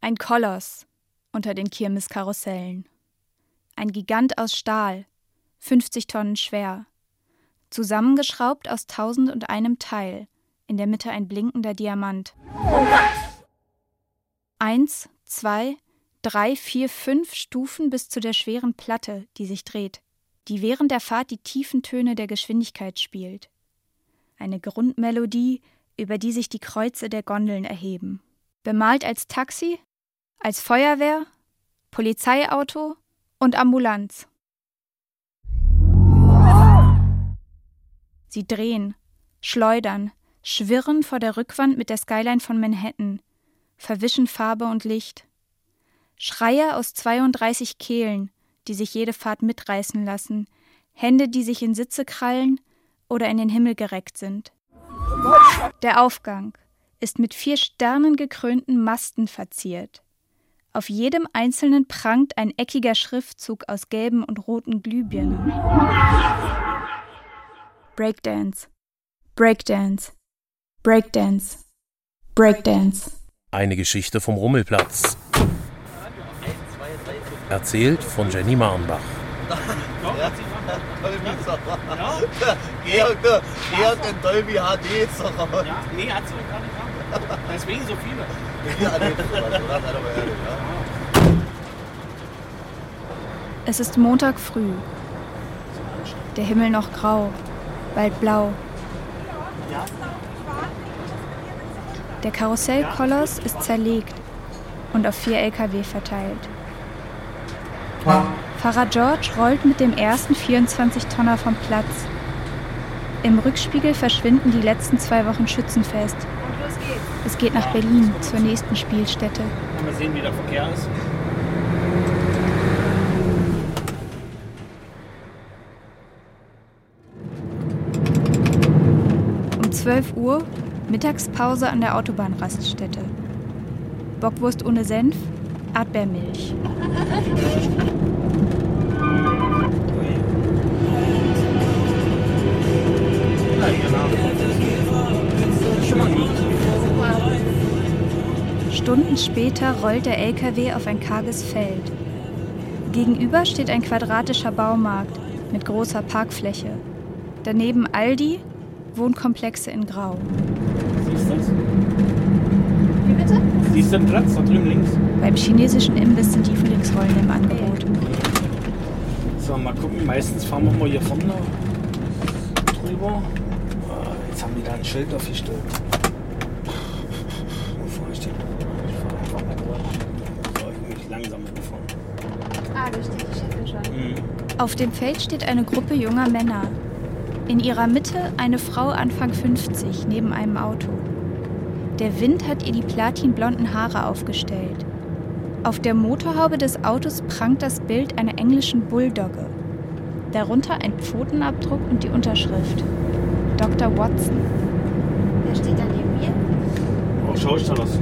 Ein Koloss unter den Kirmeskarussellen. Ein Gigant aus Stahl, 50 Tonnen schwer. Zusammengeschraubt aus 1001 Teil, in der Mitte ein blinkender Diamant. 1, 2, 3, 4, 5 Stufen bis zu der schweren Platte, die sich dreht, die während der Fahrt die tiefen Töne der Geschwindigkeit spielt. Eine Grundmelodie, über die sich die Kreuze der Gondeln erheben. Bemalt als Taxi, als Feuerwehr, Polizeiauto und Ambulanz. Sie drehen, schleudern, schwirren vor der Rückwand mit der Skyline von Manhattan, verwischen Farbe und Licht. Schreie aus 32 Kehlen, die sich jede Fahrt mitreißen lassen, Hände, die sich in Sitze krallen oder in den Himmel gereckt sind. Der Aufgang ist mit 4 sternengekrönten Masten verziert. Auf jedem einzelnen prangt ein eckiger Schriftzug aus gelben und roten Glühbirnen. Breakdance, Breakdance, Breakdance, Breakdance. Eine Geschichte vom Rummelplatz. Erzählt von Jenny Marnbach. Georg in Dolby HD ist doch aber. Ja, nee, hat sie auch gar nicht haben. Deswegen so viele. Es ist Montag früh. Der Himmel noch grau, bald blau. Der Karussellkoloss ist zerlegt und auf 4 LKW verteilt. Pfarrer George rollt mit dem ersten 24-Tonner vom Platz. Im Rückspiegel verschwinden die letzten 2 Wochen Schützenfest. Und los geht's. Es geht nach Berlin, zur nächsten Spielstätte. Mal sehen, wie der Verkehr ist. Um 12 Uhr Mittagspause an der Autobahnraststätte. Bockwurst ohne Senf, Erdbeermilch. Stunden später rollt der LKW auf ein karges Feld. Gegenüber steht ein quadratischer Baumarkt mit großer Parkfläche. Daneben Aldi, Wohnkomplexe in Grau. Siehst du das? Wie bitte? Siehst du den Platz da drüben links? Beim chinesischen Imbiss sind die Frühlingsrollen im Angebot. So, mal gucken. Meistens fahren wir mal hier vorne drüber. Jetzt haben die da ein Schild aufgestellt. Wo fahre ich denn? Ich fahre einfach mal durch. So, ich muss langsam mitfahren. Ah, da steht die Chefin schon. Auf dem Feld steht eine Gruppe junger Männer. In ihrer Mitte eine Frau Anfang 50 neben einem Auto. Der Wind hat ihr die platinblonden Haare aufgestellt. Auf der Motorhaube des Autos prangt das Bild einer englischen Bulldogge. Darunter ein Pfotenabdruck und die Unterschrift: Dr. Watson. Wer steht da neben mir? Oh, schau ich da was.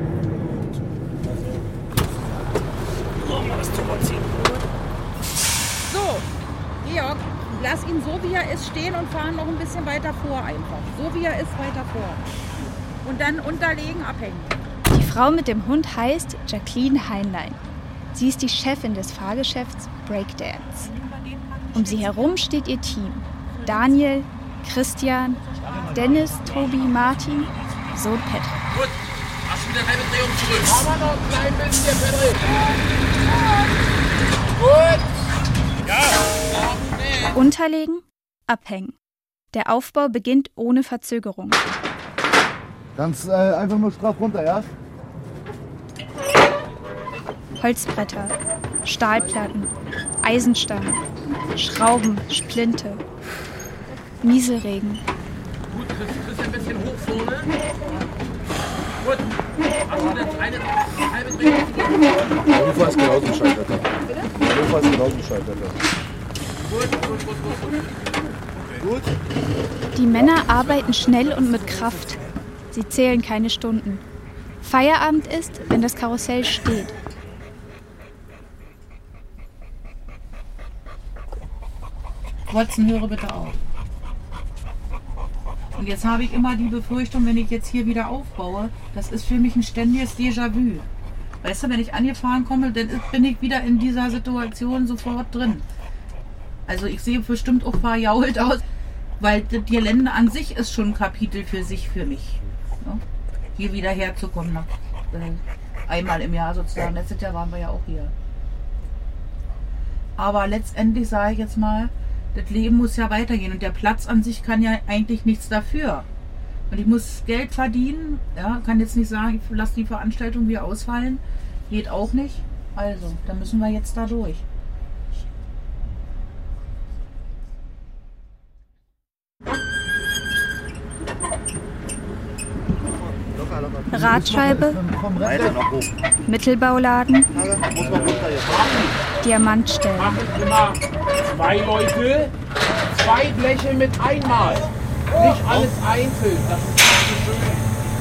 Oh, mal das drüber ziehen. So, Georg, lass ihn so wie er ist stehen und fahren noch ein bisschen weiter vor einfach. So wie er ist, weiter vor. Und dann unterlegen, abhängen. Die Frau mit dem Hund heißt Jacqueline Heinlein. Sie ist die Chefin des Fahrgeschäfts Breakdance. Um sie herum steht ihr Team: Daniel, Christian, Dennis, Tobi, Martin, Sohn Patrick. Gut, hast du wieder eine Drehung zurück. Aber noch ein klein bisschen, Patrick. Gut. Ja. Unterlegen, abhängen. Der Aufbau beginnt ohne Verzögerung. Ganz einfach nur straff runter, ja? Holzbretter, Stahlplatten, Eisenstangen, Schrauben, Splinte. Nieselregen. Gut, kriegst ein bisschen hoch vorne. Gut. Hast du eine halbe Drehung? Der Ufer ist genauso gescheitert. Der Ufer ist genauso gescheitert. Gut. Die Männer arbeiten schnell und mit Kraft. Sie zählen keine Stunden. Feierabend ist, wenn das Karussell steht. Watson, höre bitte auf. Und jetzt habe ich immer die Befürchtung, wenn ich jetzt hier wieder aufbaue, das ist für mich ein ständiges Déjà-vu. Weißt du, wenn ich angefahren komme, dann bin ich wieder in dieser Situation sofort drin. Also ich sehe bestimmt auch verjault aus, weil das Gelände an sich ist schon ein Kapitel für sich, für mich. Ne? Hier wieder herzukommen, nach, einmal im Jahr sozusagen. Letztes Jahr waren wir ja auch hier. Aber letztendlich sage ich jetzt mal, das Leben muss ja weitergehen und der Platz an sich kann ja eigentlich nichts dafür. Und ich muss Geld verdienen, ja, kann jetzt nicht sagen, ich lasse die Veranstaltung wieder ausfallen. Geht auch nicht. Also, da müssen wir jetzt da durch. Radscheibe, Mittelbauladen, Diamantstellen. Machen immer 2 Leute, 2 Bleche mit einmal. Nicht alles einzeln. Das ist nicht so schön.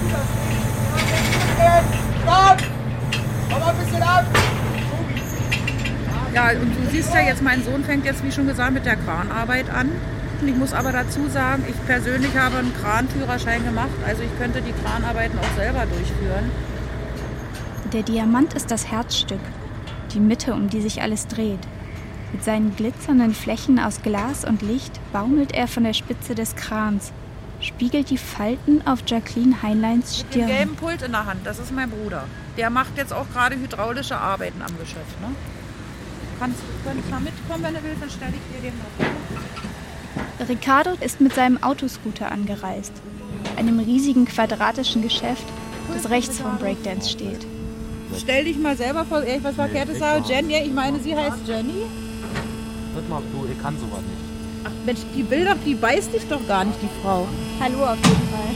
Ja, und du siehst ja jetzt, mein Sohn fängt jetzt, wie schon gesagt, mit der Kranarbeit an. Ich muss aber dazu sagen, ich persönlich habe einen Kranführerschein gemacht, also ich könnte die Kranarbeiten auch selber durchführen. Der Diamant ist das Herzstück, die Mitte, um die sich alles dreht. Mit seinen glitzernden Flächen aus Glas und Licht baumelt er von der Spitze des Krans, spiegelt die Falten auf Jacqueline Heinleins Mit dem Stirn. gelben Pult in der Hand, das ist mein Bruder. Der macht jetzt auch gerade hydraulische Arbeiten am Geschäft. Ne? Du kannst mal mitkommen, wenn du willst, dann stelle ich dir den mal vor. Ricardo ist mit seinem Autoscooter angereist, einem riesigen quadratischen Geschäft, das rechts vom Breakdance steht. Stell dich mal selber vor, ehrlich, was Verkehrtes sage. Jenny, ich meine, sie heißt Jenny. Hört mal, du, ich kann sowas nicht. Ach Mensch, die will doch, die beißt dich doch gar nicht, die Frau. Hallo auf jeden Fall.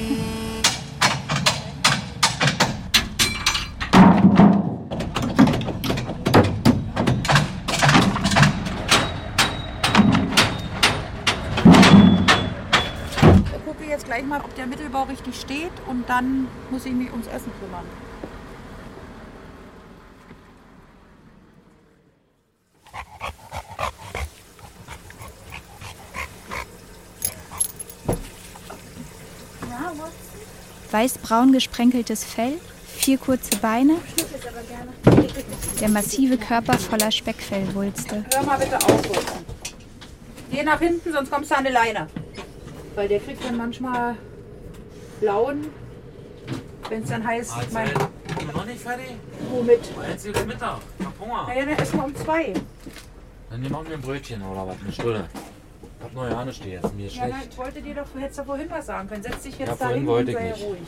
Ich gucke jetzt gleich mal, ob der Mittelbau richtig steht und dann muss ich mich ums Essen kümmern. Weiß-braun gesprenkeltes Fell, 4 kurze Beine, der massive Körper voller Speckfellwulste. Hör mal bitte auf. Geh nach hinten, sonst kommst du an die Leine. Weil der kriegt dann manchmal Blauen, wenn es dann heißt, Sind wir noch nicht fertig? womit? Jetzt ist Mittag. Ich hab Hunger. Naja, dann essen wir um 2. Dann machen wir ein Brötchen oder was, eine Stulle. Ich hab noch ja nicht stehen, jetzt mir ist Ja, schlecht. nein, ich wollte dir doch, du hättest doch vorhin was sagen können. Setz dich jetzt Ja, da vorhin hin wollte und ich sei nicht. ruhig.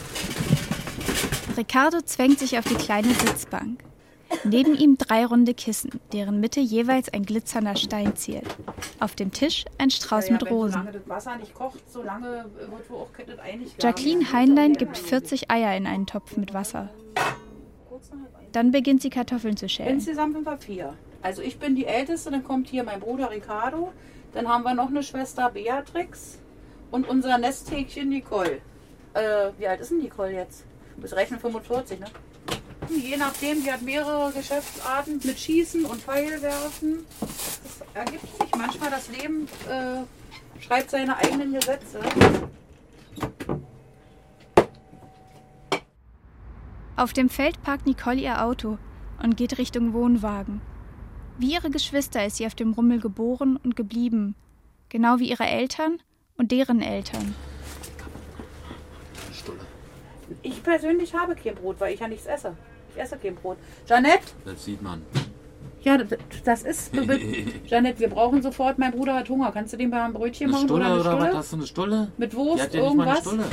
Ricardo zwängt sich auf die kleine Sitzbank. Neben ihm 3 runde Kissen, deren Mitte jeweils ein glitzernder Stein ziert. Auf dem Tisch ein Strauß mit Rosen. Solange das Wasser nicht kocht, solange wird wohl auch das eigentlich Jacqueline Heinlein gibt 40 Eier in einen Topf mit Wasser. Dann beginnt sie Kartoffeln zu schälen. Insgesamt sind wir 4. Also ich bin die Älteste, dann kommt hier mein Bruder Ricardo, dann haben wir noch eine Schwester Beatrix und unser Nesthäkchen Nicole. Wie alt ist denn Nicole jetzt? Du bist rechnen 45, ne? Je nachdem, die hat mehrere Geschäftsarten mit Schießen und Pfeilwerfen. Das ergibt sich manchmal, das Leben schreibt seine eigenen Gesetze. Auf dem Feld parkt Nicole ihr Auto und geht Richtung Wohnwagen. Wie ihre Geschwister ist sie auf dem Rummel geboren und geblieben. Genau wie ihre Eltern und deren Eltern. Ich persönlich habe kein Brot, weil ich ja nichts esse. Ich esse kein Brot. Jeanette? Das sieht man. Ja, das ist... Jeanette, wir brauchen sofort... Mein Bruder hat Hunger. Kannst du dem mal ein Brötchen Eine machen? Stulle eine oder Stulle? was? Hast du eine Stulle? Mit Die Wurst, hat ja nicht mal eine irgendwas? Stulle.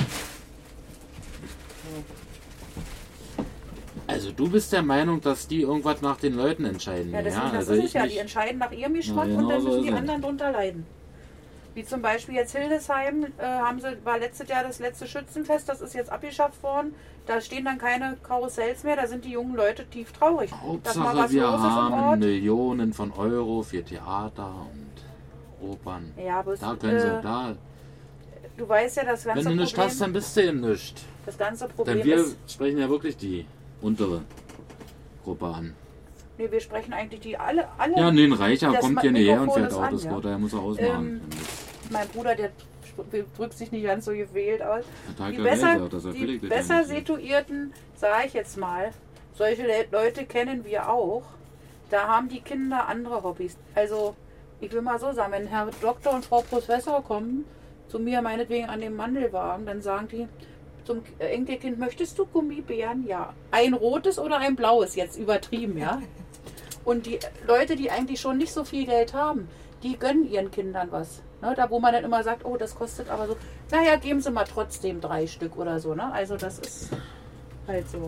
Also du bist der Meinung, dass die irgendwas nach den Leuten entscheiden. Ja, das also ist es ich ja. nicht. Die entscheiden nach ihrem Geschmack Ja, und dann genau so müssen die ist es. anderen drunter leiden. Wie zum Beispiel jetzt Hildesheim, war letztes Jahr das letzte Schützenfest, das ist jetzt abgeschafft worden. Da stehen dann keine Karussells mehr, da sind die jungen Leute tief traurig. Dass mal Hauptsache was wir los ist im haben Ort. Millionen von Euro für Theater und Opern. Ja, aber Da können sie, da. du weißt ja, das ganze Wenn du nichts Problem, hast, dann bist du eben nichts. das ganze Denn Problem wir ist, sprechen ja wirklich die untere Gruppe an. nee, wir sprechen eigentlich die alle. Ja, nee, ein Reicher Das kommt hier näher und Mikrofon fährt ist an, Autoscooter, der muss er ausmachen. Mein Bruder, der drückt sich nicht ganz so gewählt aus. Der Tag Die der besser, Welt, das die erfüllt besser situierten, sage ich jetzt mal, Solche Leute kennen wir auch. Da haben die Kinder andere Hobbys. Also, ich will mal so sagen, wenn Herr Doktor und Frau Professor kommen, zu mir meinetwegen an dem Mandelwagen, dann sagen die zum Enkelkind, möchtest du Gummibären? Ja. Ein rotes oder ein blaues? Jetzt übertrieben, ja. Und die Leute, die eigentlich schon nicht so viel Geld haben, die gönnen ihren Kindern was. Ne, da wo man dann immer sagt, oh, das kostet aber so. Naja, geben sie mal trotzdem 3 Stück oder so. Ne? Also das ist halt so.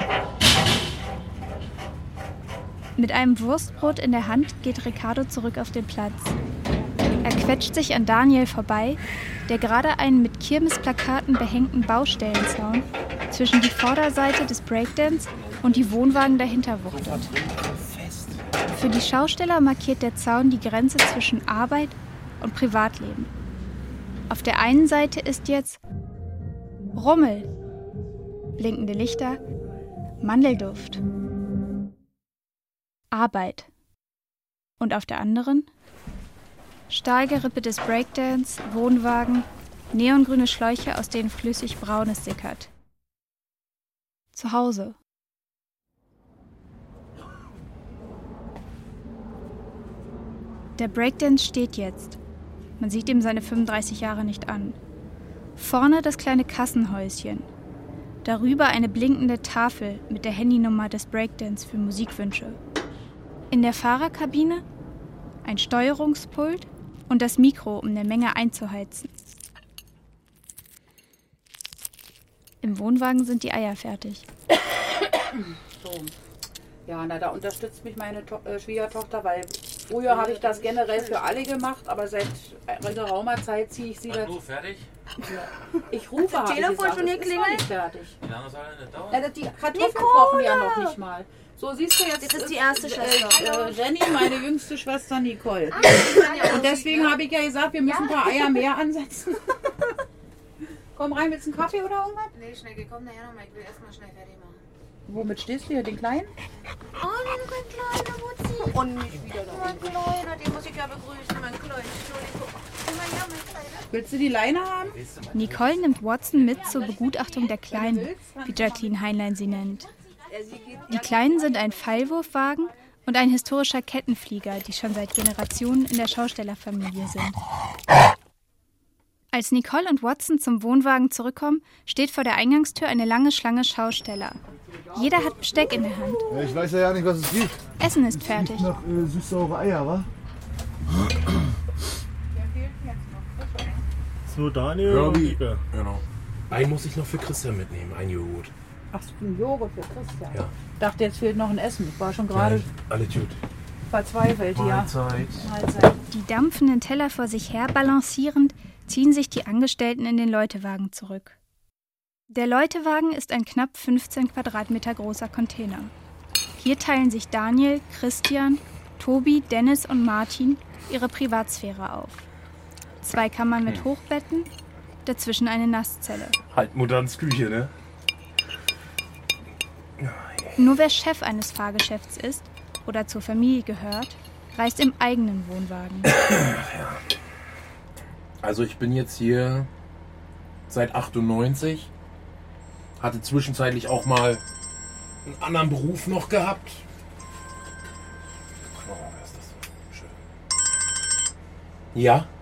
Mit einem Wurstbrot in der Hand geht Ricardo zurück auf den Platz. Er quetscht sich an Daniel vorbei, der gerade einen mit Kirmesplakaten behängten Baustellenzaun zwischen die Vorderseite des Breakdance und die Wohnwagen dahinter wuchtet. Für die Schausteller markiert der Zaun die Grenze zwischen Arbeit und Privatleben. Auf der einen Seite ist jetzt Rummel, blinkende Lichter, Mandelduft, Arbeit. Und auf der anderen stahlgerippetes Breakdance, Wohnwagen, neongrüne Schläuche, aus denen flüssig Braunes sickert. Zu Hause. Der Breakdance steht jetzt. Man sieht ihm seine 35 Jahre nicht an. Vorne das kleine Kassenhäuschen. Darüber eine blinkende Tafel mit der Handynummer des Breakdance für Musikwünsche. In der Fahrerkabine ein Steuerungspult und das Mikro, um der Menge einzuheizen. Im Wohnwagen sind die Eier fertig. So. Ja, na, da unterstützt mich meine Schwiegertochter, weil früher habe ich das generell für alle gemacht, aber seit geraumer Zeit ziehe ich sie da. Du fertig? Ich rufe, habe ich Telefon gesagt, schon es ist noch geklingelt? nicht fertig. Wie lange soll denn das dauern? Ja, die Kartoffeln kochen ja noch nicht mal. So, siehst du, jetzt Das ist die erste Schwester. Jenny, meine jüngste Schwester Nicole. Und deswegen habe ich ja gesagt, wir müssen ein paar Eier mehr ansetzen. Komm rein, willst du einen Kaffee oder irgendwas? Nee, schnell gekommen, nachher nochmal. Ich will erstmal schnell fertig machen. Womit stehst du hier, den Kleinen? Oh, mein kleiner Mutzi. Und nicht wieder da. Mein kleiner, den muss ich ja begrüßen, mein kleiner. Entschuldigung. Immer ja, mein kleiner. Willst du die Leine haben? Nicole nimmt Watson mit zur Begutachtung der Kleinen, wie Jacqueline Heinlein sie nennt. Die Kleinen sind ein Fallwurfwagen und ein historischer Kettenflieger, die schon seit Generationen in der Schaustellerfamilie sind. Als Nicole und Watson zum Wohnwagen zurückkommen, steht vor der Eingangstür eine lange Schlange Schausteller. Jeder hat Besteck in der Hand. Ja, ich weiß ja nicht, was es gibt. Essen ist fertig. Noch süß-saure Eier, wa? So, Daniel. Herbie. Genau. Einen muss ich noch für Christian mitnehmen, ein Joghurt. Ach, so ein Joghurt für Christian. Ja. Ich dachte, jetzt fehlt noch ein Essen. Ich war schon gerade Nein, alle gut. verzweifelt hier. Mahlzeit. Mahlzeit. Die dampfenden Teller vor sich her balancierend, ziehen sich die Angestellten in den Leutewagen zurück. Der Leutewagen ist ein knapp 15 Quadratmeter großer Container. Hier teilen sich Daniel, Christian, Tobi, Dennis und Martin ihre Privatsphäre auf. 2 Kammern mit Hochbetten, dazwischen eine Nasszelle. Halt Mutters Küche, ne? Nur wer Chef eines Fahrgeschäfts ist oder zur Familie gehört, reist im eigenen Wohnwagen. Also ich bin jetzt hier seit 98. Hatte zwischenzeitlich auch mal einen anderen Beruf noch gehabt. Oh, wer ist das? Schön. Ja?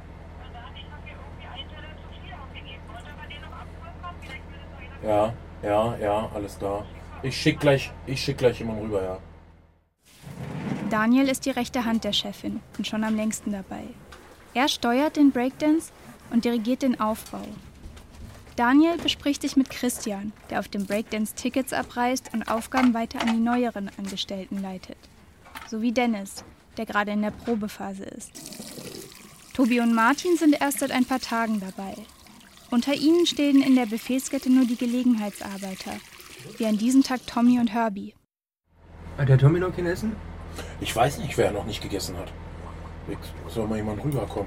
Ja, alles da. Ich schick gleich jemanden rüber, ja. Daniel ist die rechte Hand der Chefin und schon am längsten dabei. Er steuert den Breakdance und dirigiert den Aufbau. Daniel bespricht sich mit Christian, der auf dem Breakdance Tickets abreißt und Aufgaben weiter an die neueren Angestellten leitet. Sowie Dennis, der gerade in der Probephase ist. Tobi und Martin sind erst seit ein paar Tagen dabei. Unter ihnen stehen in der Buffetskette nur die Gelegenheitsarbeiter, wie an diesem Tag Tommy und Herbie. Hat der Tommy noch kein Essen? Ich weiß nicht, wer noch nicht gegessen hat. Jetzt soll mal jemand rüberkommen.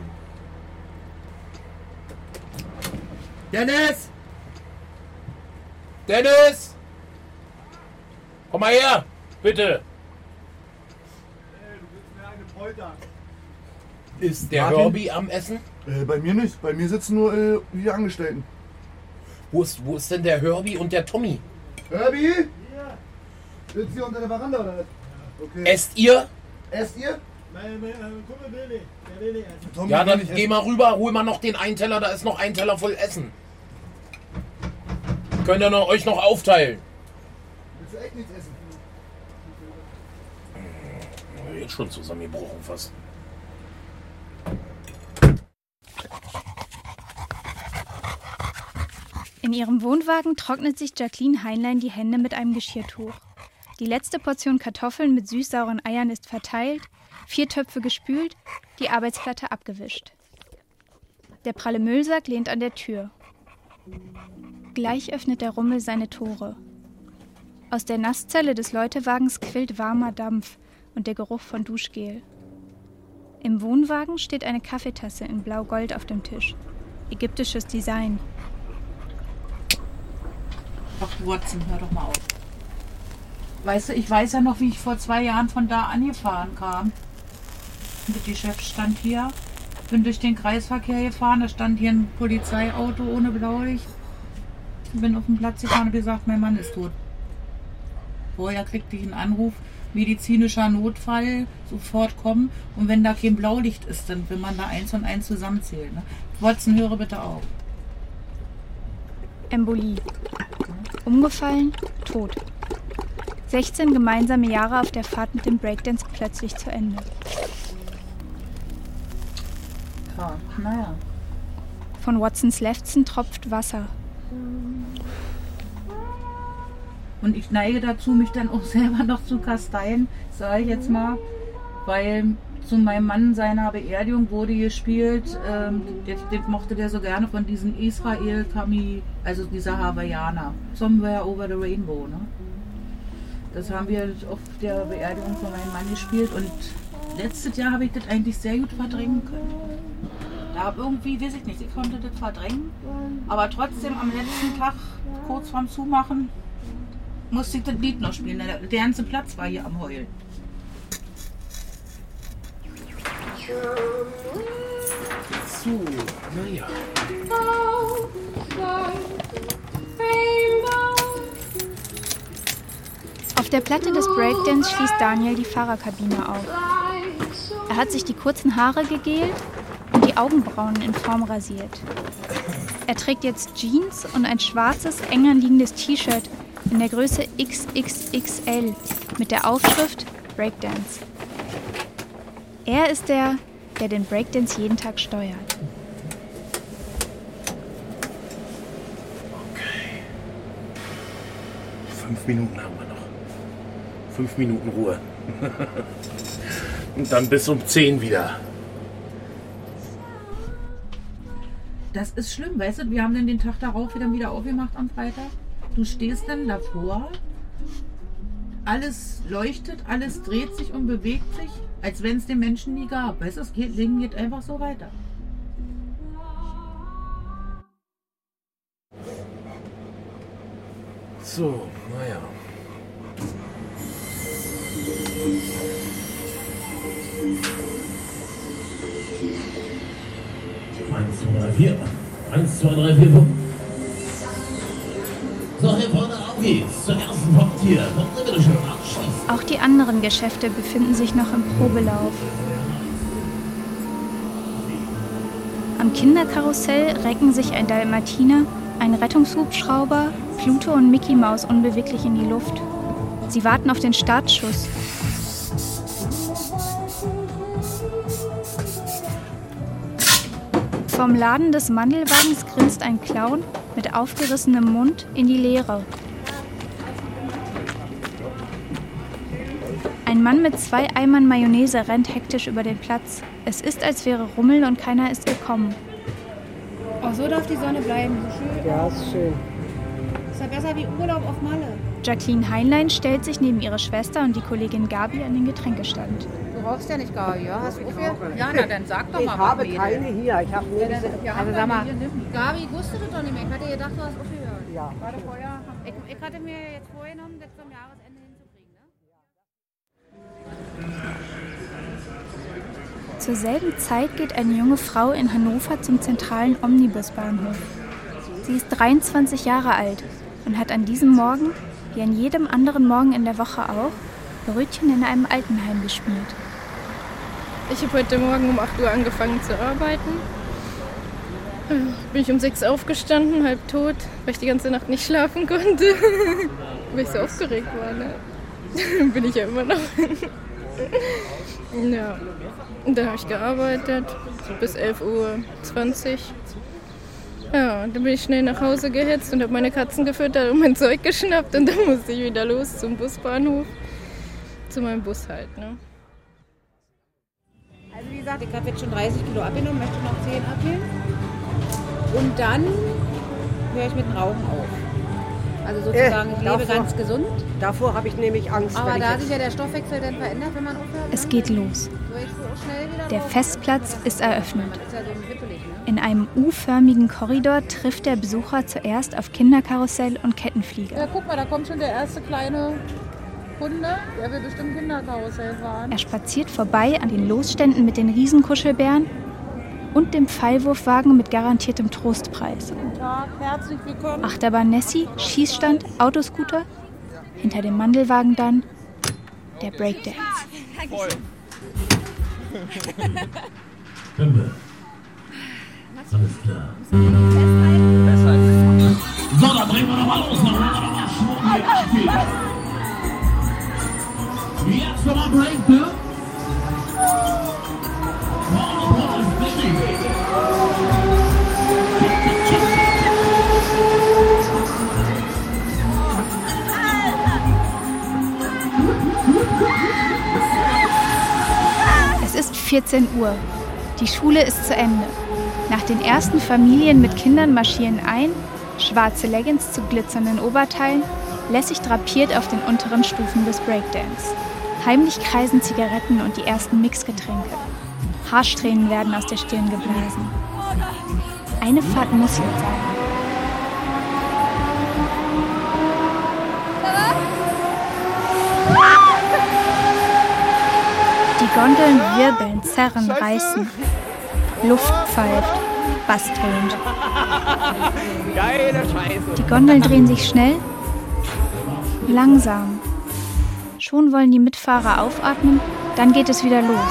Dennis! Dennis! Komm mal her, bitte! Ist der Martin? Herbie am Essen? Bei mir nicht. Bei mir sitzen nur die Angestellten. Wo ist denn der Herbie und der Tommy? Herbie? Sitzt ihr unter der Veranda oder nicht? Okay. Esst ihr? Esst ihr? Tommy, Ja, dann ich geh mal rüber, hol mal noch den einen Teller, da ist noch ein Teller voll Essen. Könnt ihr euch noch aufteilen? Willst du echt nichts essen? Jetzt schon zusammengebrochen fast. In ihrem Wohnwagen trocknet sich Jacqueline Heinlein die Hände mit einem Geschirrtuch. Die letzte Portion Kartoffeln mit süß-sauren Eiern ist verteilt, 4 Töpfe gespült, die Arbeitsplatte abgewischt. Der pralle Müllsack lehnt an der Tür. Gleich öffnet der Rummel seine Tore. Aus der Nasszelle des Leutewagens quillt warmer Dampf und der Geruch von Duschgel. Im Wohnwagen steht eine Kaffeetasse in Blau-Gold auf dem Tisch. Ägyptisches Design. Ach, Watson, hör doch mal auf. Weißt du, ich weiß ja noch, wie ich vor 2 Jahren von da angefahren kam. Mit dem Chef stand hier, bin durch den Kreisverkehr gefahren, da stand hier ein Polizeiauto ohne Blaulicht. Bin auf den Platz gefahren und gesagt, mein Mann ist tot. Vorher kriegte ich einen Anruf, medizinischer Notfall, sofort kommen. Und wenn da kein Blaulicht ist, dann will man da 1 und 1 zusammenzählen. Ne? Watson, höre bitte auf. Embolie. Umgefallen, tot. 16 gemeinsame Jahre auf der Fahrt mit dem Breakdance plötzlich zu Ende. Ja, naja. Von Watsons Lefzen tropft Wasser. Und ich neige dazu, mich dann auch selber noch zu kasteien, sage ich jetzt mal, weil zu meinem Mann seiner Beerdigung wurde gespielt, den mochte der so gerne von diesen Israel-Kami, also dieser Hawaiianer, Somewhere Over the Rainbow. Ne? Das haben wir auf der Beerdigung von meinem Mann gespielt und letztes Jahr habe ich das eigentlich sehr gut verdrängen können. Da irgendwie, weiß ich nicht, ich konnte das verdrängen, aber trotzdem am letzten Tag, kurz vorm Zumachen, musste ich das Lied noch spielen. Der ganze Platz war hier am Heulen. So, naja. Auf der Platte des Breakdance schließt Daniel die Fahrerkabine auf. Er hat sich die kurzen Haare gegelt und die Augenbrauen in Form rasiert. Er trägt jetzt Jeans und ein schwarzes, eng anliegendes T-Shirt in der Größe XXXL mit der Aufschrift Breakdance. Er ist der den Breakdance jeden Tag steuert. Okay. 5 Minuten haben wir noch. 5 Minuten Ruhe. Und dann bis um 10 wieder. Das ist schlimm, weißt du, wir haben dann den Tag darauf wieder aufgemacht am Freitag. Du stehst dann davor, alles leuchtet, alles dreht sich und bewegt sich, als wenn es den Menschen nie gab. Weißt du, das Leben geht einfach so weiter. So, naja. Eins, 2, 3, 4. 1, 2, 3, 4, 5. So, hier vorne, auf geht's. Zur ersten Punkt hier. Kommt ihr bitte schön abschließen. Auch die anderen Geschäfte befinden sich noch im Probelauf. Am Kinderkarussell recken sich ein Dalmatiner, ein Rettungshubschrauber, Pluto und Mickey Maus unbeweglich in die Luft. Sie warten auf den Startschuss. Vom Laden des Mandelwagens grinst ein Clown mit aufgerissenem Mund in die Leere. Ein Mann mit 2 Eimern Mayonnaise rennt hektisch über den Platz. Es ist, als wäre Rummel und keiner ist gekommen. Oh, so darf die Sonne bleiben, so schön. Ja, ist schön. Ist ja besser wie Urlaub auf Malle. Jacqueline Heinlein stellt sich neben ihre Schwester und die Kollegin Gabi an den Getränkestand. Du rauchst ja nicht, Gabi, ja? Hast du Kaffee? Ja, na dann sag doch mal, Ich habe keine hier. Ich habe nur diese. Also sag mal, Gabi wusste das doch nicht mehr. Ich hatte gedacht, du hast aufgehört. Ja. Warte vorher. Ich hatte mir jetzt vorgenommen, das zum Jahresende hinzukriegen, ne? Zur selben Zeit geht eine junge Frau in Hannover zum zentralen Omnibusbahnhof. Sie ist 23 Jahre alt und hat an diesem Morgen wie an jedem anderen Morgen in der Woche auch, Brötchen in einem Altenheim geschmiert. Ich habe heute Morgen um 8 Uhr angefangen zu arbeiten. Bin ich um 6 aufgestanden, halb tot, weil ich die ganze Nacht nicht schlafen konnte. Weil ich so aufgeregt war, ne? Bin ich ja immer noch. Ja, und da habe ich gearbeitet, so bis 11:20 Uhr. Ja, und dann bin ich schnell nach Hause gehetzt und habe meine Katzen gefüttert und mein Zeug geschnappt. Und dann musste ich wieder los zum Busbahnhof, zu meinem Bus halt, ne? Also wie gesagt, ich habe jetzt schon 30 Kilo abgenommen, möchte noch 10 abnehmen. Und dann höre ich mit dem Rauchen auf. Also sozusagen, ich lebe ganz gesund. Davor habe ich nämlich Angst. Aber da sich ja der Stoffwechsel dann verändert, wenn man aufhört. Es geht los. Der Festplatz ist eröffnet. In einem U-förmigen Korridor trifft der Besucher zuerst auf Kinderkarussell und Kettenflieger. Ja, guck mal, da kommt schon der erste kleine Kunde. Der will bestimmt Kinderkarussell fahren. Er spaziert vorbei an den Losständen mit den Riesenkuschelbären und dem Pfeilwurfwagen mit garantiertem Trostpreis. Guten Tag, herzlich willkommen. Achterbahn Nessie, Schießstand, Autoscooter. Hinter dem Mandelwagen dann der Breakdance. Voll. Alles klar. Festhalten. So, dann drehen wir nochmal los. Jetzt nochmal Break, ne? Es ist 14 Uhr. Die Schule ist zu Ende. Nach den ersten Familien mit Kindern marschieren ein, schwarze Leggings zu glitzernden Oberteilen, lässig drapiert auf den unteren Stufen des Breakdance. Heimlich kreisen Zigaretten und die ersten Mixgetränke. Haarsträhnen werden aus der Stirn geblasen. Eine Fahrt muss jetzt sein. Die Gondeln wirbeln, zerren, reißen. Luft pfeift, Bass tönt. Geile Scheiße. Die Gondeln drehen sich schnell, langsam. Schon wollen die Mitfahrer aufatmen, dann geht es wieder los.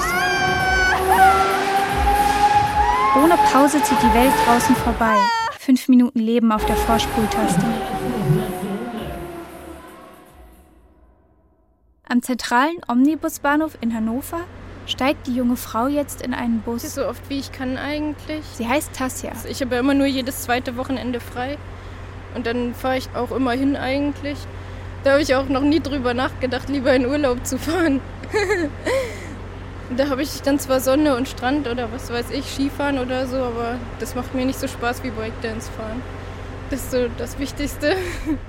Ohne Pause zieht die Welt draußen vorbei. 5 Minuten Leben auf der Vorspultaste. Am zentralen Omnibusbahnhof in Hannover steigt die junge Frau jetzt in einen Bus. So oft wie ich kann eigentlich. Sie heißt Tasja. Ich habe ja immer nur jedes zweite Wochenende frei. Und dann fahre ich auch immer hin eigentlich. Da habe ich auch noch nie drüber nachgedacht, lieber in Urlaub zu fahren. Da habe ich dann zwar Sonne und Strand oder was weiß ich, Skifahren oder so, aber das macht mir nicht so Spaß wie Breakdance fahren. Das ist so das Wichtigste.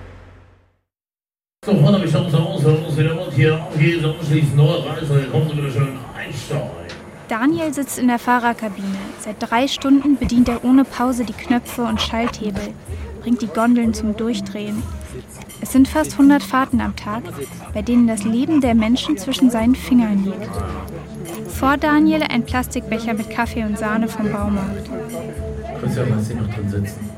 So, Freunde, ich schaue uns aus wieder und hier anschließend neue Reise. Kommen Sie bitte schön einsteigen. Daniel sitzt in der Fahrerkabine. Seit 3 Stunden bedient er ohne Pause die Knöpfe und Schalthebel, bringt die Gondeln zum Durchdrehen. Es sind fast 100 Fahrten am Tag, bei denen das Leben der Menschen zwischen seinen Fingern liegt. Vor Daniel ein Plastikbecher mit Kaffee und Sahne vom Baumarkt. Christian, lass sie noch drin sitzen.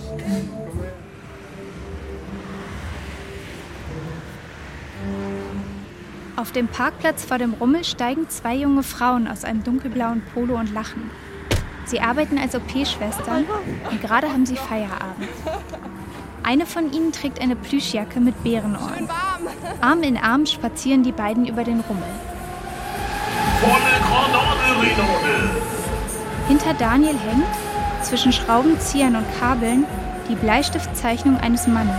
Auf dem Parkplatz vor dem Rummel steigen 2 junge Frauen aus einem dunkelblauen Polo und lachen. Sie arbeiten als OP-Schwestern und gerade haben sie Feierabend. Eine von ihnen trägt eine Plüschjacke mit Bärenohren. Arm in Arm spazieren die beiden über den Rummel. Volle Granate-Renate. Hinter Daniel hängt, zwischen Schraubenziehern und Kabeln, die Bleistiftzeichnung eines Mannes.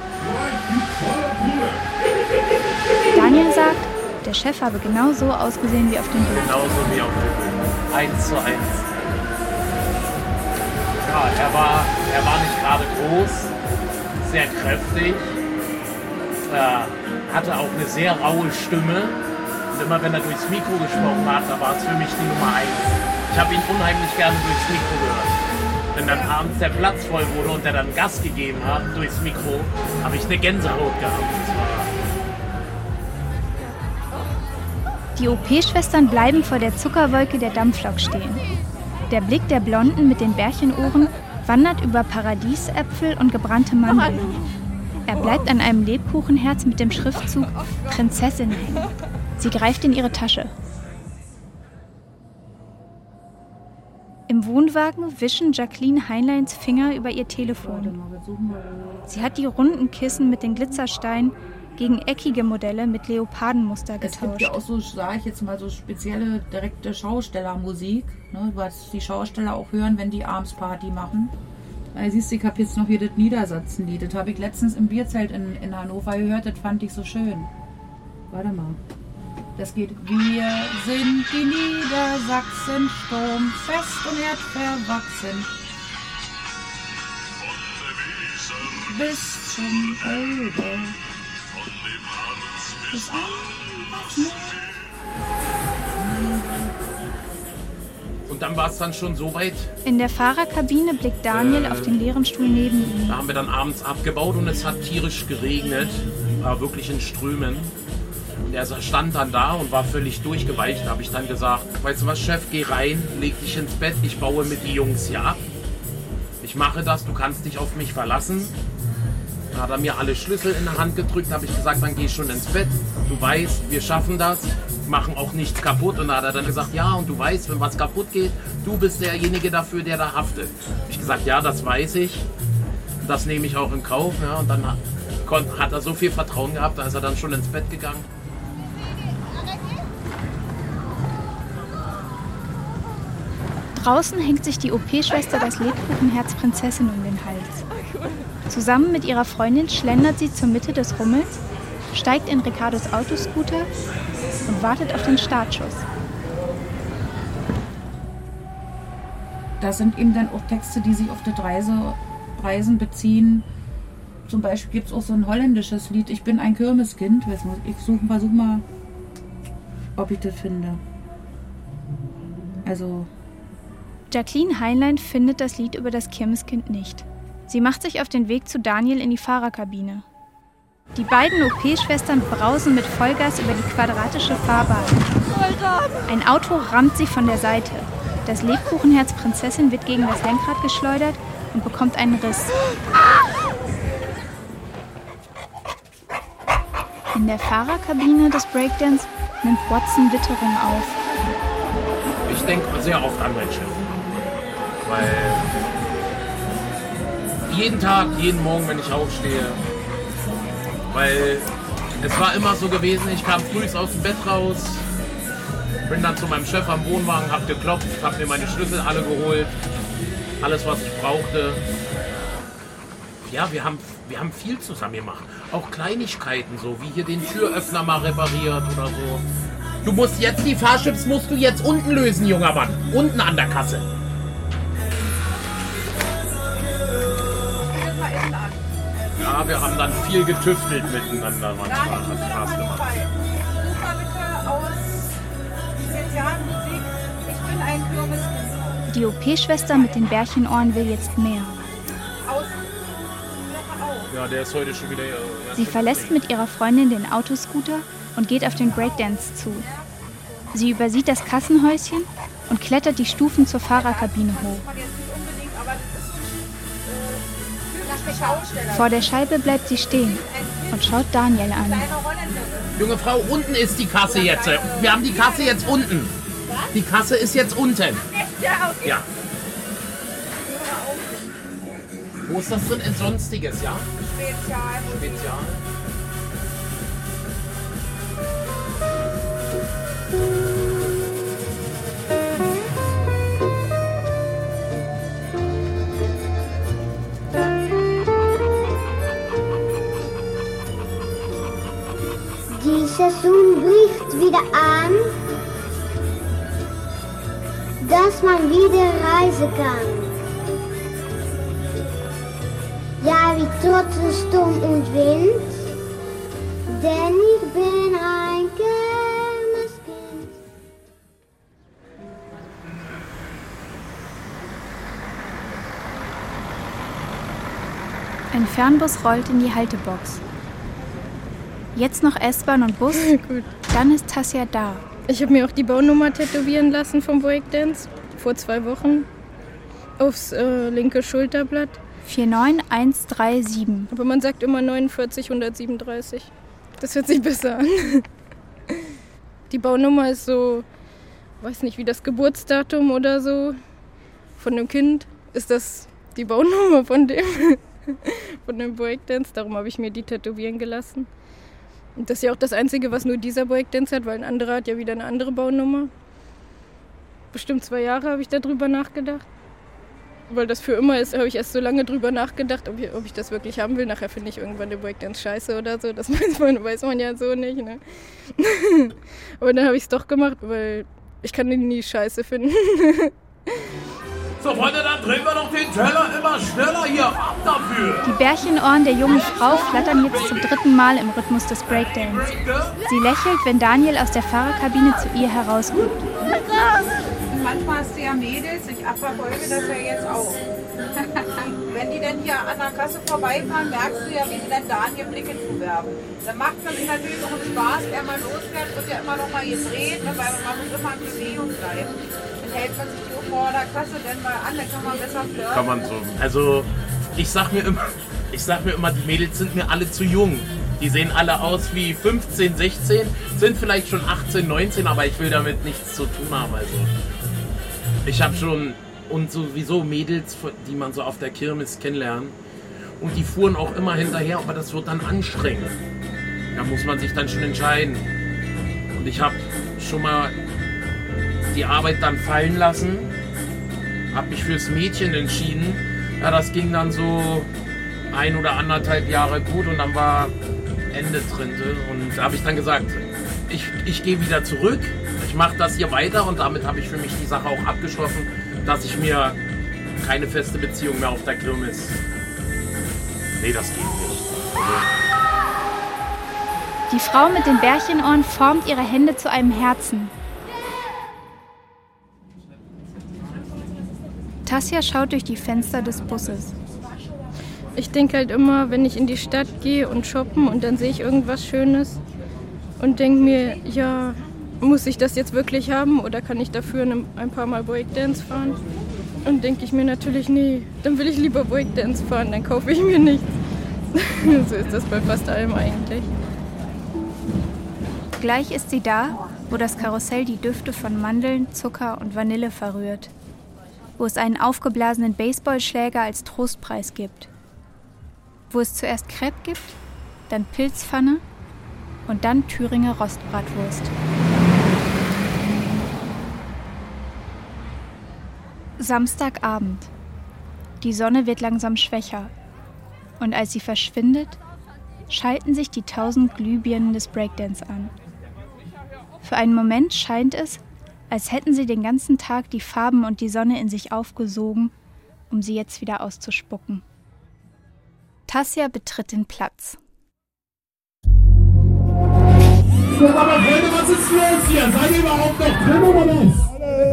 Daniel sagt, der Chef habe genau so ausgesehen wie auf dem Bild. Genauso wie auf dem Bild. 1:1. Ja, er war nicht gerade groß, sehr kräftig, hatte auch eine sehr raue Stimme. Und immer wenn er durchs Mikro gesprochen hat, da war es für mich die Nummer 1. Ich habe ihn unheimlich gerne durchs Mikro gehört. Wenn dann abends der Platz voll wurde und er dann Gas gegeben hat durchs Mikro, habe ich eine Gänsehaut gehabt. Die OP-Schwestern bleiben vor der Zuckerwolke der Dampflok stehen. Der Blick der Blonden mit den Bärchenohren wandert über Paradiesäpfel und gebrannte Mandeln. Er bleibt an einem Lebkuchenherz mit dem Schriftzug Prinzessin hängen. Sie greift in ihre Tasche. Im Wohnwagen wischen Jacqueline Heinleins Finger über ihr Telefon. Sie hat die runden Kissen mit den Glitzersteinen gegen eckige Modelle mit Leopardenmuster getauscht. Es gibt ja auch so, sage ich jetzt mal, so spezielle direkte Schaustellermusik, ne, was die Schausteller auch hören, wenn die abends Party machen. Weil siehst du, ich habe jetzt noch hier das Niedersachsenlied. Das habe ich letztens im Bierzelt in Hannover gehört, das fand ich so schön. Warte mal. Das geht. Wir sind die Niedersachsen, sturmfest und erdverwachsen. Bis zum Elbe. Bis Und dann war es dann schon so weit. In der Fahrerkabine blickt Daniel auf den leeren Stuhl neben ihm. Da haben wir dann abends abgebaut und es hat tierisch geregnet. War wirklich in Strömen. Und er stand dann da und war völlig durchgeweicht. Da habe ich dann gesagt, weißt du was, Chef, geh rein, leg dich ins Bett, ich baue mit die Jungs hier ab. Ich mache das, du kannst dich auf mich verlassen. Dann hat er mir alle Schlüssel in der Hand gedrückt, habe ich gesagt, dann geh schon ins Bett. Du weißt, wir schaffen das, machen auch nichts kaputt. Und da hat er dann gesagt, ja, und du weißt, wenn was kaputt geht, du bist derjenige dafür, der da haftet. Hab ich gesagt, ja, das weiß ich. Das nehme ich auch in Kauf. Ja, und dann hat er so viel Vertrauen gehabt, da ist er dann schon ins Bett gegangen. Draußen hängt sich die OP-Schwester das Lebkuchenherz Prinzessin um den Hals. Zusammen mit ihrer Freundin schlendert sie zur Mitte des Rummels, steigt in Ricardos Autoscooter und wartet auf den Startschuss. Das sind eben dann auch Texte, die sich auf das Reisen beziehen. Zum Beispiel gibt es auch so ein holländisches Lied, Ich bin ein Kirmeskind. Ich versuche mal, ob ich das finde. Also... Jacqueline Heinlein findet das Lied über das Kirmeskind nicht. Sie macht sich auf den Weg zu Daniel in die Fahrerkabine. Die beiden OP-Schwestern brausen mit Vollgas über die quadratische Fahrbahn. Ein Auto rammt sie von der Seite. Das Lebkuchenherz Prinzessin wird gegen das Lenkrad geschleudert und bekommt einen Riss. In der Fahrerkabine des Breakdance nimmt Watson Witterung auf. Ich denke sehr oft an meinen Chef. Weil jeden Tag, jeden Morgen, wenn ich aufstehe, weil es war immer so gewesen, ich kam früh aus dem Bett raus, bin dann zu meinem Chef am Wohnwagen, hab geklopft, hab mir meine Schlüssel alle geholt, alles was ich brauchte. Ja, wir haben viel zusammen gemacht, auch Kleinigkeiten, so wie hier den Türöffner mal repariert oder so. Du musst jetzt die Fahrchips musst du jetzt unten lösen, junger Mann, unten an der Kasse. Ja, wir haben dann viel getüftelt miteinander manchmal. Hat Spaß gemacht. Such mal bitte aus Spezialmusik. Ich bin ein Kürbiskind. Die OP-Schwester mit den Bärchenohren will jetzt mehr. Ja, der ist heute schon wieder... Sie verlässt mit ihrer Freundin den Autoscooter und geht auf den Breakdance zu. Sie übersieht das Kassenhäuschen und klettert die Stufen zur Fahrerkabine hoch. Vor der Scheibe bleibt sie stehen und schaut Daniel an. Junge Frau, unten ist die Kasse jetzt. Wir haben die Kasse jetzt unten. Die Kasse ist jetzt unten. Ja. Wo ist das drin? In Sonstiges, ja? Spezial. Die Saison bricht wieder an, dass man wieder reisen kann. Ja, wie trotz Sturm und Wind, denn ich bin ein Kirmeskind. Ein Fernbus rollt in die Haltebox. Jetzt noch S-Bahn und Bus, Gut. dann ist Tasja da. Ich habe mir auch die Baunummer tätowieren lassen vom Breakdance vor 2 Wochen aufs linke Schulterblatt. 49137. Aber man sagt immer 49137. Das hört sich besser an. Die Baunummer ist so, weiß nicht, wie das Geburtsdatum oder so von dem Kind. Ist das die Baunummer von dem Breakdance? Darum habe ich mir die tätowieren gelassen. Und das ist ja auch das Einzige, was nur dieser Breakdance hat, weil ein anderer hat ja wieder eine andere Baunummer. Bestimmt 2 Jahre habe ich darüber nachgedacht. Weil das für immer ist, habe ich erst so lange drüber nachgedacht, ob ich das wirklich haben will. Nachher finde ich irgendwann den Breakdance scheiße oder so. Das weiß man ja so nicht. Ne? Aber dann habe ich es doch gemacht, weil ich kann ihn nie scheiße finden. So, Freunde, dann drehen wir doch den Teller immer schneller hier ab dafür. Die Bärchenohren der jungen Frau flattern jetzt zum 3. Mal im Rhythmus des Breakdance. Sie lächelt, wenn Daniel aus der Fahrerkabine zu ihr herausguckt. Manchmal hast du ja Mädels, ich verfolge das ja jetzt auch. Wenn die dann hier an der Kasse vorbeifahren, merkst du ja, wie sie dann Daniel Blicke zuwerfen. Dann macht man sich natürlich auch einen Spaß, wer mal losfährt, wird ja immer noch mal gedreht, ne, weil man muss immer in Bewegung bleiben. Dann hält man sich so vor der Kasse dann mal an, dann kann man besser flirten. Kann man so. Also, ich sag mir immer, die Mädels sind mir alle zu jung. Die sehen alle aus wie 15, 16, sind vielleicht schon 18, 19, aber ich will damit nichts zu tun haben. Also, ich habe schon und sowieso Mädels, die man so auf der Kirmes kennenlernt. Und die fuhren auch immer hinterher, aber das wird dann anstrengend. Da muss man sich dann schon entscheiden. Und ich habe schon mal die Arbeit dann fallen lassen, habe mich fürs Mädchen entschieden. Ja, das ging dann so 1 oder 1,5 Jahre gut und dann war Ende drin. Und da habe ich dann gesagt, ich gehe wieder zurück, ich mache das hier weiter und damit habe ich für mich die Sache auch abgeschlossen, dass ich mir keine feste Beziehung mehr auf der Kirmes. Nee, das geht nicht. Die Frau mit den Bärchenohren formt ihre Hände zu einem Herzen. Tasja schaut durch die Fenster des Busses. Ich denke halt immer, wenn ich in die Stadt gehe und shoppen und dann sehe ich irgendwas Schönes und denke mir, ja, muss ich das jetzt wirklich haben oder kann ich dafür ein paar Mal Breakdance fahren? Und denke ich mir natürlich, nee, dann will ich lieber Breakdance fahren, dann kaufe ich mir nichts. So ist das bei fast allem eigentlich. Gleich ist sie da, wo das Karussell die Düfte von Mandeln, Zucker und Vanille verrührt. Wo es einen aufgeblasenen Baseballschläger als Trostpreis gibt. Wo es zuerst Crepe gibt, dann Pilzpfanne und dann Thüringer Rostbratwurst. Samstagabend. Die Sonne wird langsam schwächer. Und als sie verschwindet, schalten sich die 1000 Glühbirnen des Breakdance an. Für einen Moment scheint es, als hätten sie den ganzen Tag die Farben und die Sonne in sich aufgesogen, um sie jetzt wieder auszuspucken. Tasja betritt den Platz. So, aber Freunde, was ist los hier? Seid ihr überhaupt noch drin oder was?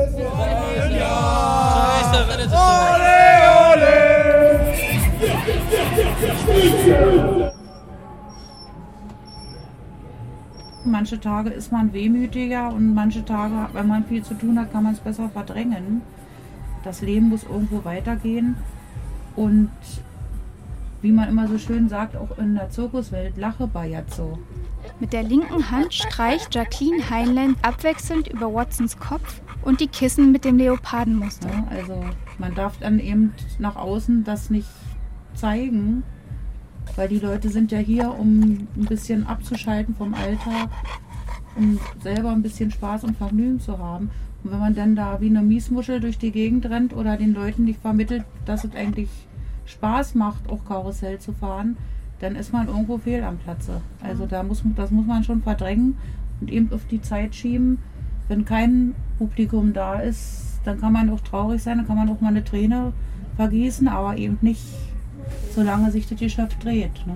Manche Tage ist man wehmütiger und manche Tage, wenn man viel zu tun hat, kann man es besser verdrängen. Das Leben muss irgendwo weitergehen und wie man immer so schön sagt, auch in der Zirkuswelt, lache Bajazzo. Mit der linken Hand streicht Jacqueline Heinlein abwechselnd über Watsons Kopf und die Kissen mit dem Leopardenmuster. Ja, also man darf dann eben nach außen das nicht zeigen, weil die Leute sind ja hier, um ein bisschen abzuschalten vom Alltag, um selber ein bisschen Spaß und Vergnügen zu haben. Und wenn man dann da wie eine Miesmuschel durch die Gegend rennt oder den Leuten nicht vermittelt, dass es eigentlich Spaß macht, auch Karussell zu fahren, dann ist man irgendwo fehl am Platze. Also das muss man schon verdrängen und eben auf die Zeit schieben. Wenn kein Publikum da ist, dann kann man auch traurig sein, dann kann man auch mal eine Träne vergießen, aber eben nicht, solange sich das Geschäft dreht. Ne?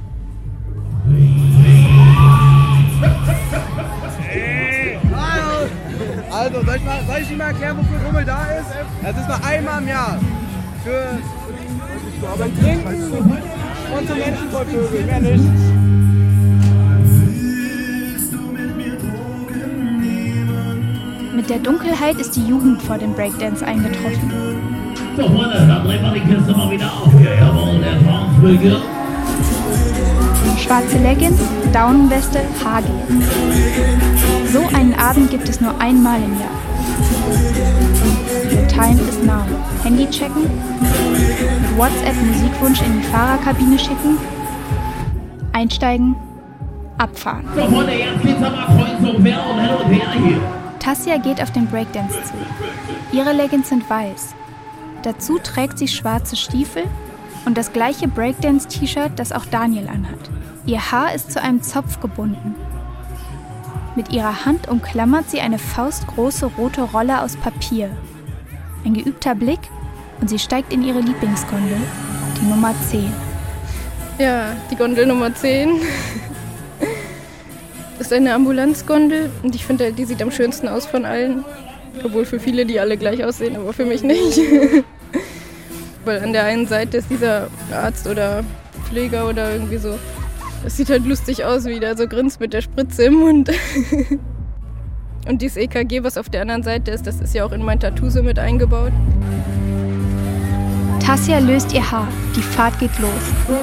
Also, soll ich Ihnen mal erklären, wofür Rummel da ist? Das ist nur einmal im Jahr. Für zum Trinken und zum Menschenvollvögeln, mehr nicht. Mit der Dunkelheit ist die Jugend vor dem Breakdance eingetroffen. So, Freunde, dann drehen wir die Kiste mal wieder auf hier. Jawohl, der Traumflügel. Schwarze Leggings, Daunenweste, Haargel. So einen Abend gibt es nur einmal im Jahr. The time is now. Handy checken, mit WhatsApp Musikwunsch in die Fahrerkabine schicken, einsteigen, abfahren. So, Freunde, jetzt geht's aber kreuz und quer und hin und her hier. Tassia geht auf den Breakdance zu. Ihre Leggings sind weiß. Dazu trägt sie schwarze Stiefel und das gleiche Breakdance-T-Shirt, das auch Daniel anhat. Ihr Haar ist zu einem Zopf gebunden. Mit ihrer Hand umklammert sie eine faustgroße rote Rolle aus Papier. Ein geübter Blick und sie steigt in ihre Lieblingsgondel, die Nummer 10. Ja, die Gondel Nummer 10. Das ist eine Ambulanzgondel und ich finde, die sieht am schönsten aus von allen. Obwohl für viele die alle gleich aussehen, aber für mich nicht. Weil an der einen Seite ist dieser Arzt oder Pfleger oder irgendwie so. Das sieht halt lustig aus, wie der so grinst mit der Spritze im Mund. Und dieses EKG, was auf der anderen Seite ist, das ist ja auch in mein Tattoo so mit eingebaut. Tassia löst ihr Haar. Die Fahrt geht los.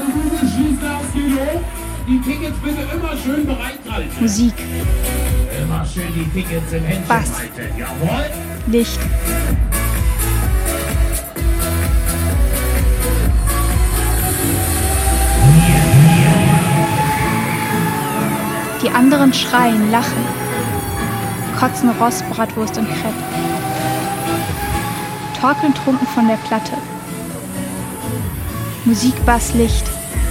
Die Tickets bitte immer schön bereithalten. Musik. Immer schön die Tickets im Händchen Bass. halten. Jawohl. Licht. Die anderen schreien, lachen, kotzen Rost, Bratwurst und Crepe. Torkeln trunken von der Platte. Musik, Bass, Licht.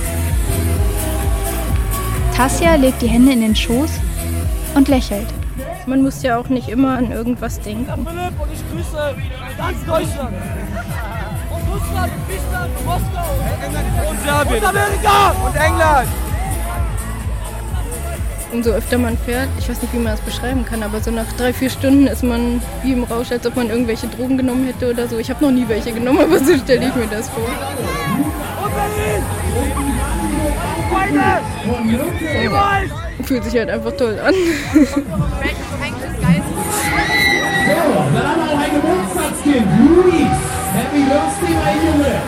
Tassia legt die Hände in den Schoß und lächelt. Man muss ja auch nicht immer an irgendwas denken. Philipp und ich grüße ganz Deutschland. Und Russland, und Fischland, und Moskau. Und Serbien. Und Amerika. Und England. Umso öfter man fährt, ich weiß nicht, wie man das beschreiben kann, aber so nach 3-4 Stunden ist man wie im Rausch, als ob man irgendwelche Drogen genommen hätte oder so. Ich habe noch nie welche genommen, aber so stelle ich mir das vor. Und Berlin. Fühlt sich halt einfach toll an. So, dann haben wir auch ein Geburtstagskind. Luis, Happy Birthday, mein Junge.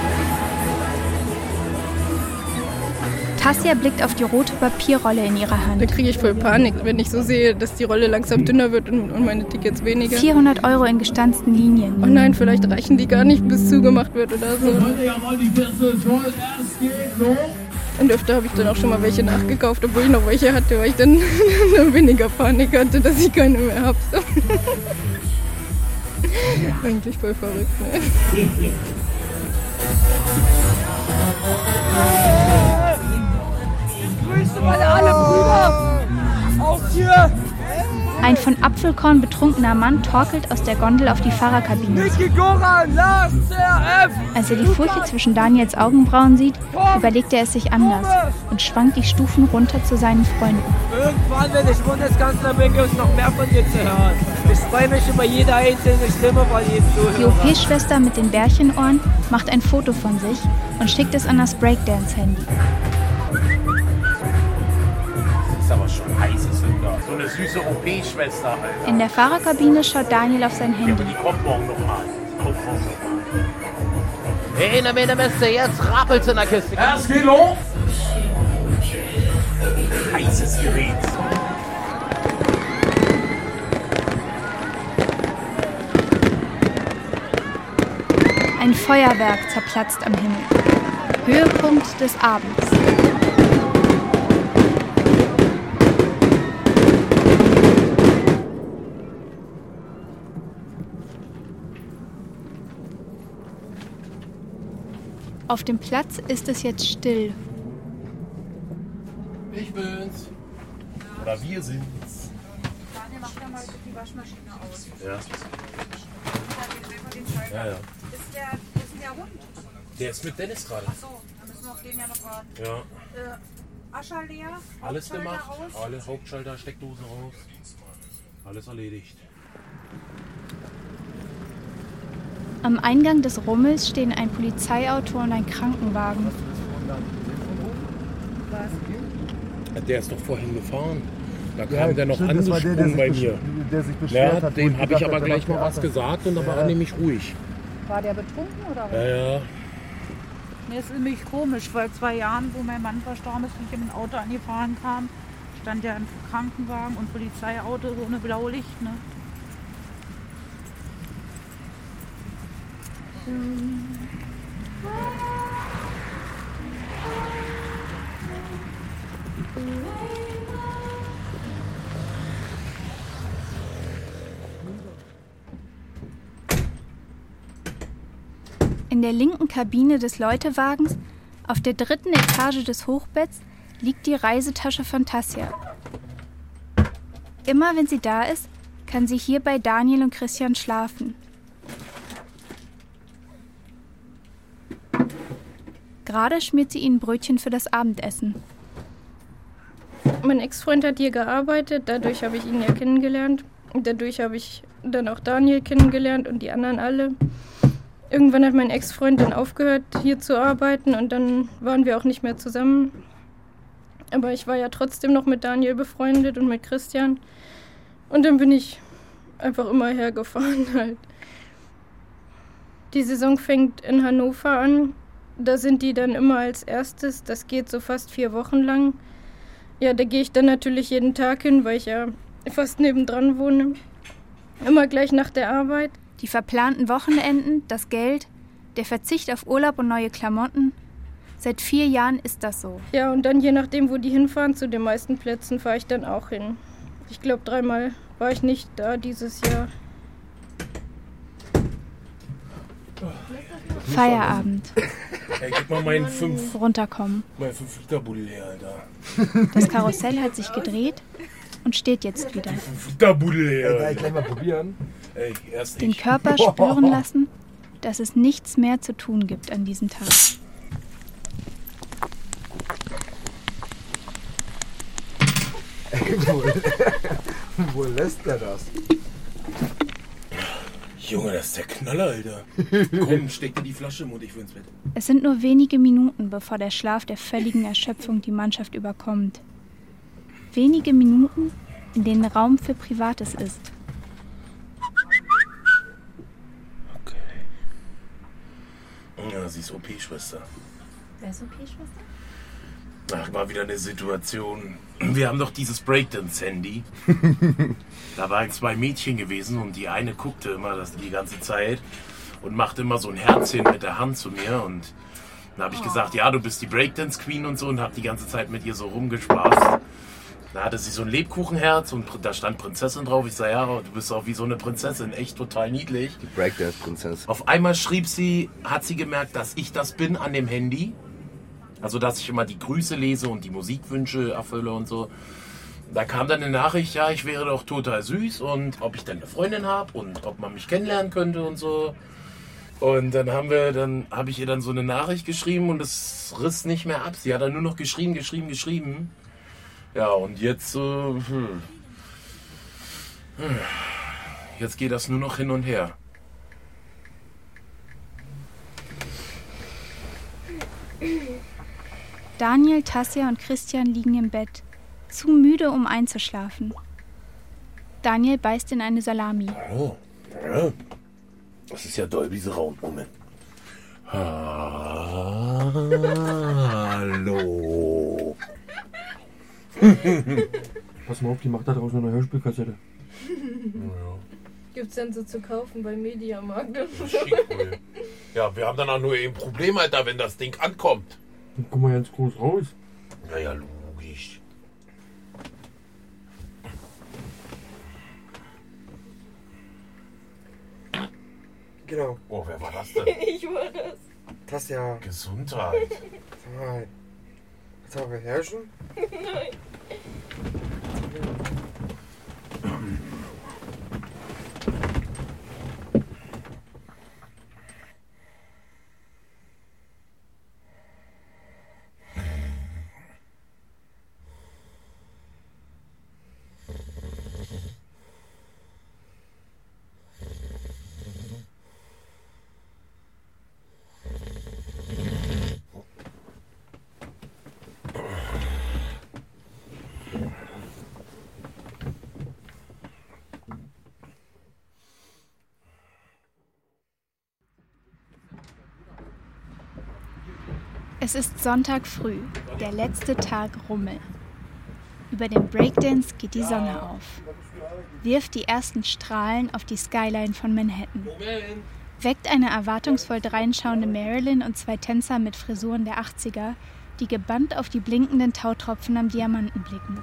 Tassia blickt auf die rote Papierrolle in ihrer Hand. Da kriege ich voll Panik, wenn ich so sehe, dass die Rolle langsam dünner wird und meine Tickets weniger. 400 € in gestanzten Linien. Oh nein, vielleicht reichen die gar nicht, bis zugemacht wird oder so. Und öfter habe ich dann auch schon mal welche nachgekauft, obwohl ich noch welche hatte, weil ich dann weniger Panik hatte, dass ich keine mehr habe. Eigentlich voll verrückt, ne? Grüße meine alle Brüder aus hier. Ein von Apfelkorn betrunkener Mann torkelt aus der Gondel auf die Fahrerkabine. Niki Goran, Lars, CRF. Als er die Furche zwischen Daniels Augenbrauen sieht, überlegt er es sich anders und schwankt die Stufen runter zu seinen Freunden. Irgendwann, wenn ich Bundeskanzler bin, gibt es noch mehr von dir zu hören. Ich freue mich über jede einzelne Stimme von jedem Die Zuhörer. OP-Schwester mit den Bärchenohren macht ein Foto von sich und schickt es an das Breakdance-Handy. Das ist aber schon heißes Hünger. So eine süße OP-Schwester, Alter. In der Fahrerkabine schaut Daniel auf sein Ja, Handy. aber die kommt morgen nochmal. Hey, na meine Messe, jetzt rappelt's in der Kiste. Es geht los! Heißes Gerät. Ein Feuerwerk zerplatzt am Himmel. Höhepunkt des Abends. Auf dem Platz ist es jetzt still. Ich bin's. Oder wir sind's. Daniel, mach da mal die Waschmaschine aus. Ja. Ja, ja. Wo ist der Hund? Der ist mit Dennis gerade. Achso, dann müssen wir auf den ja noch warten. Ja. Ascher leer. Alles Hauptschalter gemacht. raus. Alle Hauptschalter, Steckdosen raus. Alles erledigt. Am Eingang des Rummels stehen ein Polizeiauto und ein Krankenwagen. Der ist doch vorhin gefahren. Da kam Ja, der noch stimmt, das war der, angesprungen der bei sich mir. der sich beschwert Ja, hat, wo dem ich habe ich gesagt aber habe, gleich der mal macht was Theater. gesagt und da war er nämlich ruhig. War der betrunken oder was? Ja. Nee, es ist nämlich komisch. Vor 2 Jahren, wo mein Mann verstorben ist, und ich mit dem Auto angefahren kam, stand ja ein Krankenwagen und Polizeiauto so ohne blaue Licht. Ne? In der linken Kabine des Leutewagens, auf der 3. Etage des Hochbetts, liegt die Reisetasche von Tasja. Immer wenn sie da ist, kann sie hier bei Daniel und Christian schlafen. Gerade schmiert sie ihnen Brötchen für das Abendessen. Mein Ex-Freund hat hier gearbeitet, dadurch habe ich ihn ja kennengelernt. Und dadurch habe ich dann auch Daniel kennengelernt und die anderen alle. Irgendwann hat mein Ex-Freund dann aufgehört, hier zu arbeiten und dann waren wir auch nicht mehr zusammen. Aber ich war ja trotzdem noch mit Daniel befreundet und mit Christian. Und dann bin ich einfach immer hergefahren halt. Die Saison fängt in Hannover an. Da sind die dann immer als erstes. Das geht so fast 4 Wochen lang. Ja, da gehe ich dann natürlich jeden Tag hin, weil ich ja fast nebendran wohne. Immer gleich nach der Arbeit. Die verplanten Wochenenden, das Geld, der Verzicht auf Urlaub und neue Klamotten. Seit 4 Jahren ist das so. Ja, und dann je nachdem, wo die hinfahren, zu den meisten Plätzen fahre ich dann auch hin. Ich glaube, 3-mal war ich nicht da dieses Jahr. Feierabend. Ey, gib mal meinen 5 Runterkommen. Liter Buddel her, Alter. Das Karussell hat sich gedreht und steht jetzt wieder. 5 Liter Buddel her. Ey, gleich mal probieren. Ey, erst Den ich. Körper spüren lassen, dass es nichts mehr zu tun gibt an diesem Tag. Wo lässt der das? Junge, das ist der Knaller, Alter. Komm, steck dir die Flasche im Mund, ich will ins Bett. Es sind nur wenige Minuten, bevor der Schlaf der völligen Erschöpfung die Mannschaft überkommt. Wenige Minuten, in denen Raum für Privates ist. Okay. Ja, sie ist OP-Schwester. Wer ist OP-Schwester? Ach, mal wieder eine Situation. Wir haben doch dieses Breakdance-Handy. Da waren 2 Mädchen gewesen und die eine guckte immer das die ganze Zeit und machte immer so ein Herzchen mit der Hand zu mir. Und dann habe ich gesagt, ja, du bist die Breakdance-Queen und so, und habe die ganze Zeit mit ihr so rumgespaßt. Da hatte sie so ein Lebkuchenherz und da stand Prinzessin drauf. Ich sage, ja, du bist auch wie so eine Prinzessin, echt total niedlich. Die Breakdance-Prinzessin. Auf einmal hat sie gemerkt, dass ich das bin an dem Handy. Also, dass ich immer die Grüße lese und die Musikwünsche erfülle und so. Da kam dann eine Nachricht, ja, ich wäre doch total süß und ob ich dann eine Freundin habe und ob man mich kennenlernen könnte und so. Und dann habe ich ihr dann so eine Nachricht geschrieben und es riss nicht mehr ab. Sie hat dann nur noch geschrieben. Ja, und jetzt jetzt geht das nur noch hin und her. Daniel, Tasja und Christian liegen im Bett, zu müde, um einzuschlafen. Daniel beißt in eine Salami. Oh, ja. Das ist ja Dolby Surround. Moment. Hallo. Pass mal auf, die macht da draußen eine Hörspielkassette. Gibt's denn so zu kaufen bei Mediamarkt? Ja, wir haben dann auch nur ein Problem, Alter, wenn das Ding ankommt. Dann guck mal ganz groß raus. Ja, logisch. Genau. Oh, wer war das denn? Ich war das. Das ja. Gesundheit. Sag mal, kannst du mal beherrschen? Nein. Es ist Sonntag früh, der letzte Tag Rummel. Über dem Breakdance geht die Sonne auf, wirft die ersten Strahlen auf die Skyline von Manhattan, weckt eine erwartungsvoll dreinschauende Marilyn und 2 Tänzer mit Frisuren der 80er, die gebannt auf die blinkenden Tautropfen am Diamanten blicken.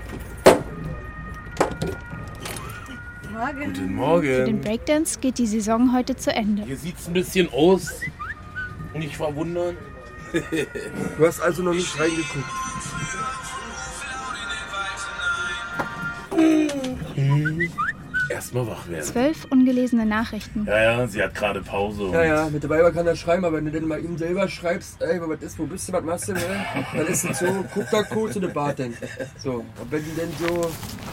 Guten Morgen. Für den Breakdance geht die Saison heute zu Ende. Hier sieht's ein bisschen aus. Nicht verwundern. Du hast also noch nicht reingeguckt. Erstmal wach werden. 12 ungelesene Nachrichten. Ja, sie hat gerade Pause. Ja, mit der Weiber kann er schreiben, aber wenn du denn mal ihm selber schreibst, ey, was ist, wo bist du, was machst du, ne? Dann ist es so, guck da kurz in den Bad denn. So, und wenn die denn so...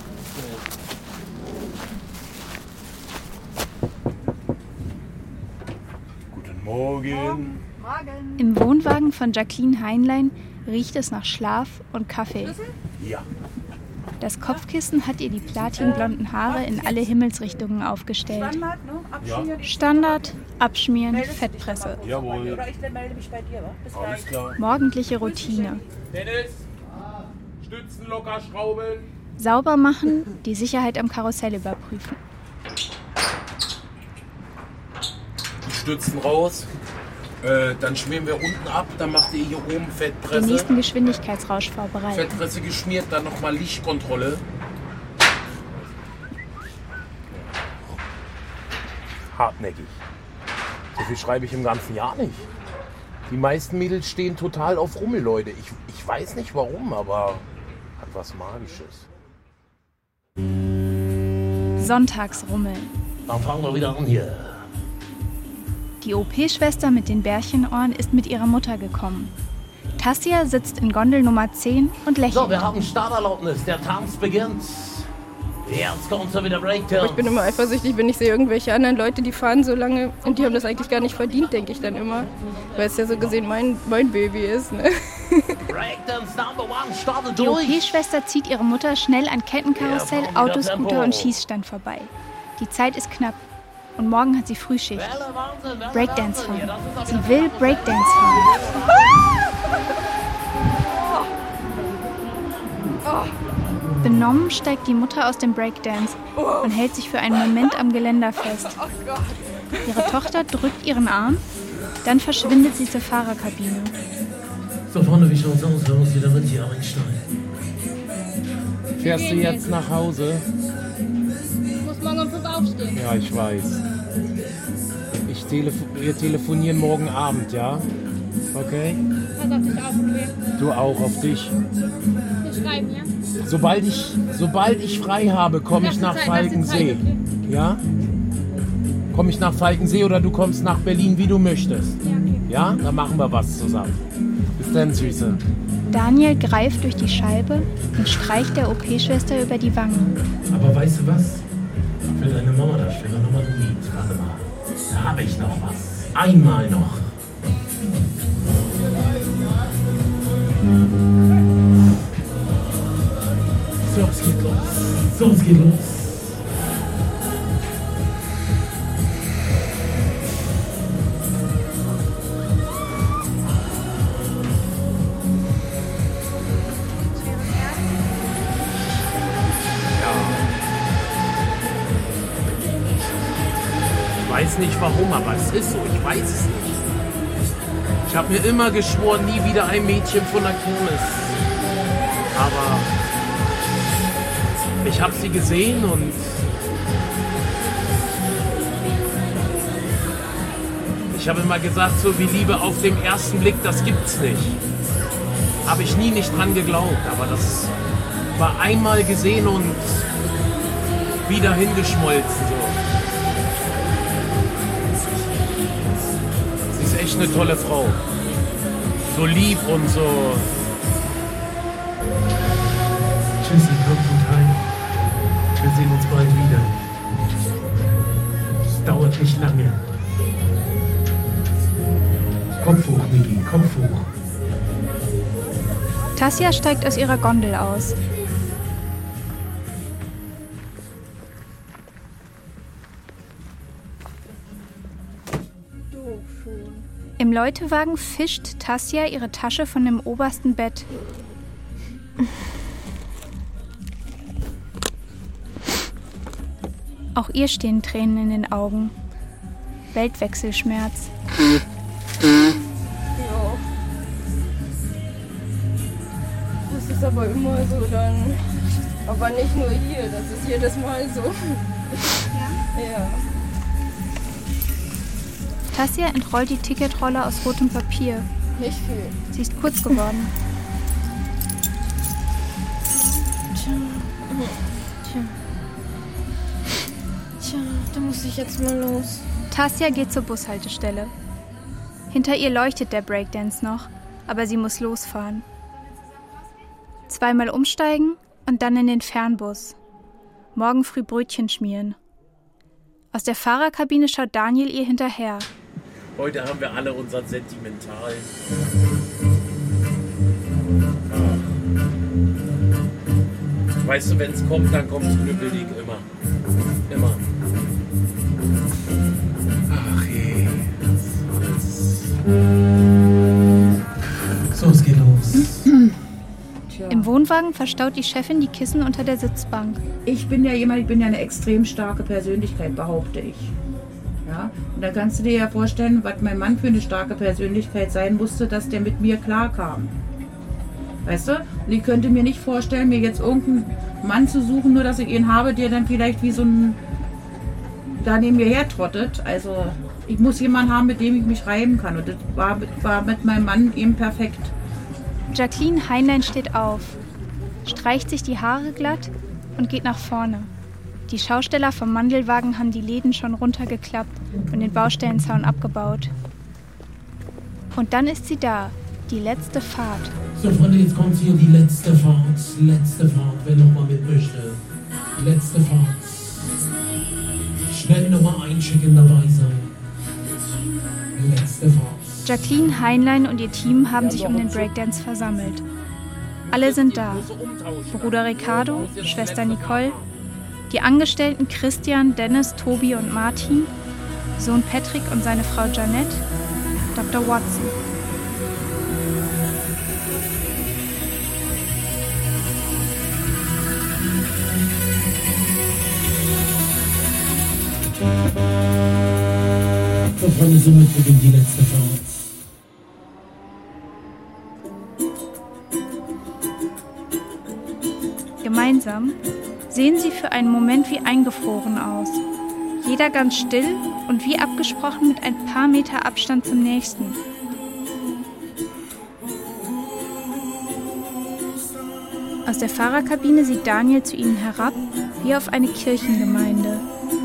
Guten Morgen. Im Wohnwagen von Jacqueline Heinlein riecht es nach Schlaf und Kaffee. Ja. Das Kopfkissen hat ihr die platinblonden Haare in alle Himmelsrichtungen aufgestellt. Standard, abschmieren, Fettpresse. Jawohl. Oder ich melde mich bei dir, wa? Bis Alles gleich. klar. Morgendliche Routine. Dennis, Stützen locker schrauben. Sauber machen, die Sicherheit am Karussell überprüfen. Die Stützen raus. Dann schmieren wir unten ab, dann macht ihr hier oben Den Fettpresse. nächsten Geschwindigkeitsrausch vorbereiten. Fettpresse geschmiert, dann nochmal Lichtkontrolle. Hartnäckig. So viel schreibe ich im ganzen Jahr nicht. Die meisten Mädels stehen total auf Rummel, Leute. Ich weiß nicht warum, aber hat was Magisches. Sonntagsrummeln. Dann fangen wir wieder an hier. Die OP-Schwester mit den Bärchenohren ist mit ihrer Mutter gekommen. Tassia sitzt in Gondel Nummer 10 und lächelt. So, wir haben Starterlaubnis. Der Tanz beginnt. Jetzt kommt so wieder Breakdance. Ich bin immer eifersüchtig, wenn ich sehe irgendwelche anderen Leute, die fahren so lange und die haben das eigentlich gar nicht verdient, denke ich dann immer. Weil es ja so gesehen mein Baby ist. Ne? Breakdance Number 1 startet Die durch. OP-Schwester zieht ihre Mutter schnell an Kettenkarussell, Ja, komm, wieder Autoscooter Tempo. und Schießstand vorbei. Die Zeit ist knapp und morgen hat sie Frühschicht. Breakdance fahren. Sie will Breakdance fahren. Benommen steigt die Mutter aus dem Breakdance und hält sich für einen Moment am Geländer fest. Ihre Tochter drückt ihren Arm, dann verschwindet sie zur Fahrerkabine. So, Freunde, wie schaut's aus? Wer muss wieder mit hier einsteigen? Fährst du jetzt nach Hause? Ich muss morgen um 5 aufstehen. Ja, ich weiß. Wir telefonieren morgen Abend, ja? Okay? Pass auf dich auf, okay? Du auch, auf dich. Wir schreiben, ja? Sobald ich frei habe, komme ich nach Falkensee. Ja? Komme ich nach Falkensee oder du kommst nach Berlin, wie du möchtest. Ja? Dann machen wir was zusammen. Bis dann, Süße. Daniel greift durch die Scheibe und streicht der OP-Schwester über die Wangen. Aber weißt du was? Für deine Mama da steht noch mal ein Lied. Warte mal. Da habe ich noch was. Einmal noch. So, es geht los. So, es geht los. Ich weiß nicht warum, aber es ist so. Ich weiß es nicht. Ich habe mir immer geschworen, nie wieder ein Mädchen von der Kirmes. Aber ich habe sie gesehen und ich habe immer gesagt, so wie Liebe auf den ersten Blick, das gibt's nicht. Habe ich nie nicht dran geglaubt, aber das war einmal gesehen und wieder hingeschmolzen. So. Sie ist echt eine tolle Frau. So lieb und so. Tschüssi, kommt gut heim. Wir sehen uns bald wieder. Es dauert nicht lange. Kopf hoch, Miki, Kopf hoch. Tassia steigt aus ihrer Gondel aus. Im Im Leutewagen fischt Tasja ihre Tasche von dem obersten Bett. Auch ihr stehen Tränen in den Augen. Weltwechselschmerz. Ja. Das ist aber immer so dann. Aber nicht nur hier, das ist jedes Mal so. Ja? Tasja entrollt die Ticketrolle aus rotem Papier. Nicht viel. Sie ist kurz geworden. Tja, da muss ich jetzt mal los. Tasja geht zur Bushaltestelle. Hinter ihr leuchtet der Breakdance noch, aber sie muss losfahren. 2-mal umsteigen und dann in den Fernbus. Morgen früh Brötchen schmieren. Aus der Fahrerkabine schaut Daniel ihr hinterher. Heute haben wir alle unseren sentimentalen. Weißt du, wenn es kommt, dann kommt es knüppelig immer. Immer. Ach je. So, es geht los. Im Wohnwagen verstaut die Chefin die Kissen unter der Sitzbank. Ich bin ja eine extrem starke Persönlichkeit, behaupte ich. Ja? Und da kannst du dir ja vorstellen, was mein Mann für eine starke Persönlichkeit sein musste, dass der mit mir klarkam. Weißt du? Und ich könnte mir nicht vorstellen, mir jetzt irgendeinen Mann zu suchen, nur dass ich ihn habe, der dann vielleicht wie so ein da neben mir hertrottet. Also ich muss jemanden haben, mit dem ich mich reiben kann. Und das war mit meinem Mann eben perfekt. Jacqueline Heinlein steht auf, streicht sich die Haare glatt und geht nach vorne. Die Schausteller vom Mandelwagen haben die Läden schon runtergeklappt und den Baustellenzaun abgebaut. Und dann ist sie da, die letzte Fahrt. So, Freunde, jetzt kommt hier die letzte Fahrt. Letzte Fahrt, wer nochmal mit möchte. Letzte Fahrt. Schnell Nummer einschicken, dabei sein. Letzte Fahrt. Jacqueline Heinlein und ihr Team haben sich um den Breakdance versammelt. Alle sind da. Bruder Ricardo, Schwester Nicole, die Angestellten Christian, Dennis, Tobi und Martin, Sohn Patrick und seine Frau Janette, Dr. Watson. So, Freunde, somit beginnt die letzte Fahrt. Gemeinsam sehen sie für einen Moment wie eingefroren aus. Jeder ganz still und wie abgesprochen mit ein paar Meter Abstand zum Nächsten. Aus der Fahrerkabine sieht Daniel zu ihnen herab, wie auf eine Kirchengemeinde.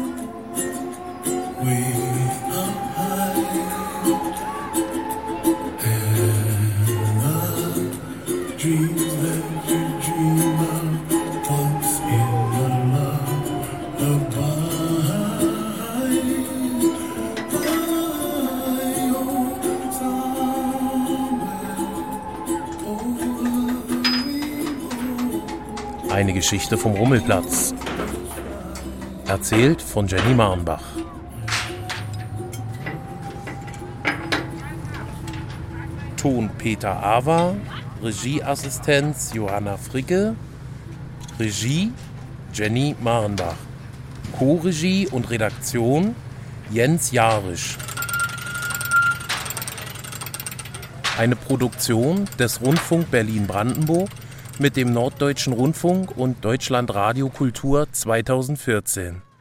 Eine Geschichte vom Rummelplatz. Erzählt von Jenny Marnbach. Ton Peter Awa, Regieassistenz Johanna Fricke, Regie Jenny Marnbach, Co-Regie und Redaktion Jens Jarisch. Eine Produktion des Rundfunk Berlin-Brandenburg mit dem Norddeutschen Rundfunk und Deutschlandradio Kultur 2014.